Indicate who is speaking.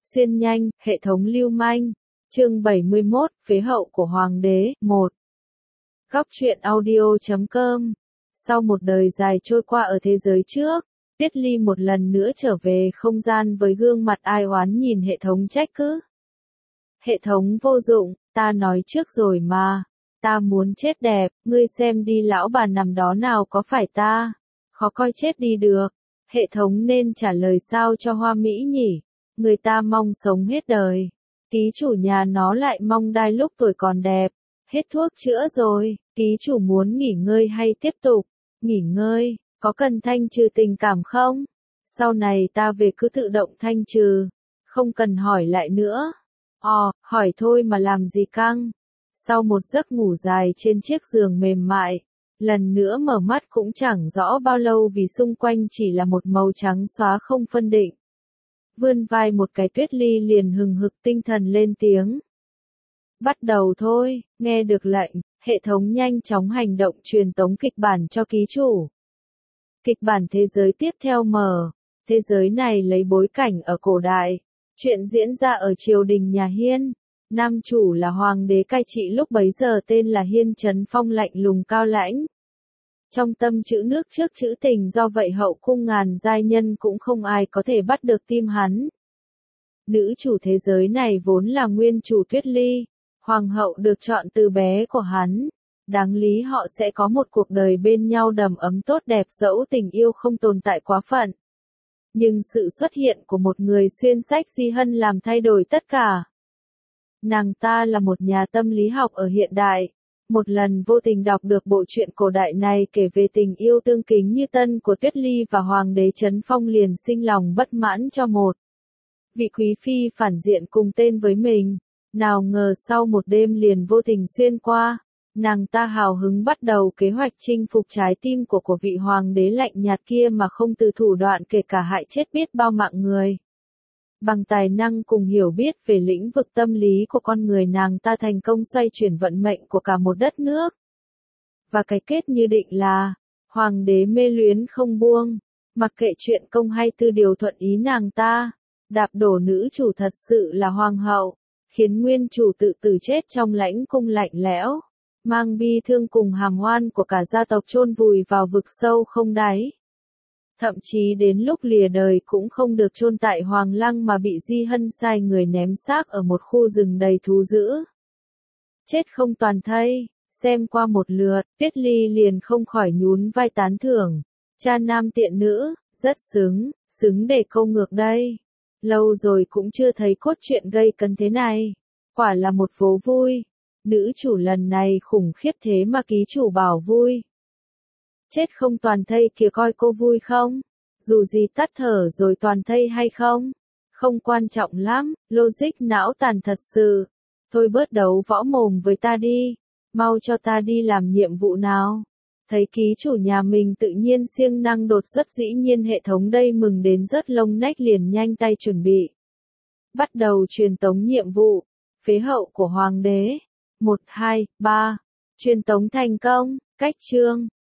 Speaker 1: Xuyên nhanh, hệ thống lưu manh. Chương 71, phế hậu của hoàng đế, 1. Góc truyện audio.com. Sau một đời dài trôi qua ở thế giới trước, Tuyết Ly một lần nữa trở về không gian với gương mặt ai oán nhìn hệ thống trách cứ. Hệ thống vô dụng, ta nói trước rồi mà. Ta muốn chết đẹp, ngươi xem đi lão bà nằm đó nào có phải ta. Khó coi chết đi được. Hệ thống nên trả lời sao cho hoa mỹ nhỉ? Người ta mong sống hết đời. Ký chủ nhà nó lại mong đai lúc tuổi còn đẹp. Hết thuốc chữa rồi, ký chủ muốn nghỉ ngơi hay tiếp tục? Nghỉ ngơi, có cần thanh trừ tình cảm không? Sau này ta về cứ tự động thanh trừ. Không cần hỏi lại nữa. Hỏi thôi mà làm gì căng. Sau một giấc ngủ dài trên chiếc giường mềm mại, lần nữa mở mắt cũng chẳng rõ bao lâu vì xung quanh chỉ là một màu trắng xóa không phân định. Vươn vai một cái, Tuyết Ly liền hừng hực tinh thần lên tiếng. Bắt đầu thôi, nghe được lệnh, hệ thống nhanh chóng hành động truyền tống kịch bản cho ký chủ. Kịch bản thế giới tiếp theo mở. Thế giới này lấy bối cảnh ở cổ đại. Chuyện diễn ra ở triều đình nhà Hiên. Nam chủ là hoàng đế cai trị lúc bấy giờ tên là Hiên Chấn Phong, lạnh lùng cao lãnh. Trong tâm chữ nước trước chữ tình, do vậy hậu cung ngàn giai nhân cũng không ai có thể bắt được tim hắn. Nữ chủ thế giới này vốn là nguyên chủ Tuyết Ly, hoàng hậu được chọn từ bé của hắn. Đáng lý họ sẽ có một cuộc đời bên nhau đầm ấm tốt đẹp dẫu tình yêu không tồn tại quá phận. Nhưng sự xuất hiện của một người xuyên sách Di Hân làm thay đổi tất cả. Nàng ta là một nhà tâm lý học ở hiện đại. Một lần vô tình đọc được bộ truyện cổ đại này kể về tình yêu tương kính như tân của Tuyết Ly và Hoàng đế Trấn Phong, liền sinh lòng bất mãn cho một vị quý phi phản diện cùng tên với mình. Nào ngờ sau một đêm liền vô tình xuyên qua, nàng ta hào hứng bắt đầu kế hoạch chinh phục trái tim của vị hoàng đế lạnh nhạt kia mà không từ thủ đoạn, kể cả hại chết biết bao mạng người. Bằng tài năng cùng hiểu biết về lĩnh vực tâm lý của con người, nàng ta thành công xoay chuyển vận mệnh của cả một đất nước. Và cái kết như định là, hoàng đế mê luyến không buông, mặc kệ chuyện công hay tư điều thuận ý nàng ta, đạp đổ nữ chủ thật sự là hoàng hậu, khiến nguyên chủ tự tử chết trong lãnh cung lạnh lẽo, mang bi thương cùng hàm oan của cả gia tộc chôn vùi vào vực sâu không đáy. Thậm chí đến lúc lìa đời cũng không được chôn tại Hoàng Lăng mà bị Di Hân sai người ném xác ở một khu rừng đầy thú dữ. Chết không toàn thây, xem qua một lượt, Tuyết Ly liền không khỏi nhún vai tán thưởng. Cha nam tiện nữ, rất xứng để câu ngược đây. Lâu rồi cũng chưa thấy cốt truyện gây cấn thế này. Quả là một vố vui. Nữ chủ lần này khủng khiếp thế mà ký chủ bảo vui. Chết không toàn thây kìa, coi cô vui không? Dù gì tắt thở rồi toàn thây hay không? Không quan trọng lắm, logic não tàn thật sự. Thôi bớt đấu võ mồm với ta đi. Mau cho ta đi làm nhiệm vụ nào. Thấy ký chủ nhà mình tự nhiên siêng năng đột xuất, dĩ nhiên hệ thống đây mừng đến rớt lông nách, liền nhanh tay chuẩn bị. Bắt đầu truyền tống nhiệm vụ. Phế hậu của hoàng đế. 1, 2, 3. Truyền tống thành công. Cách chương.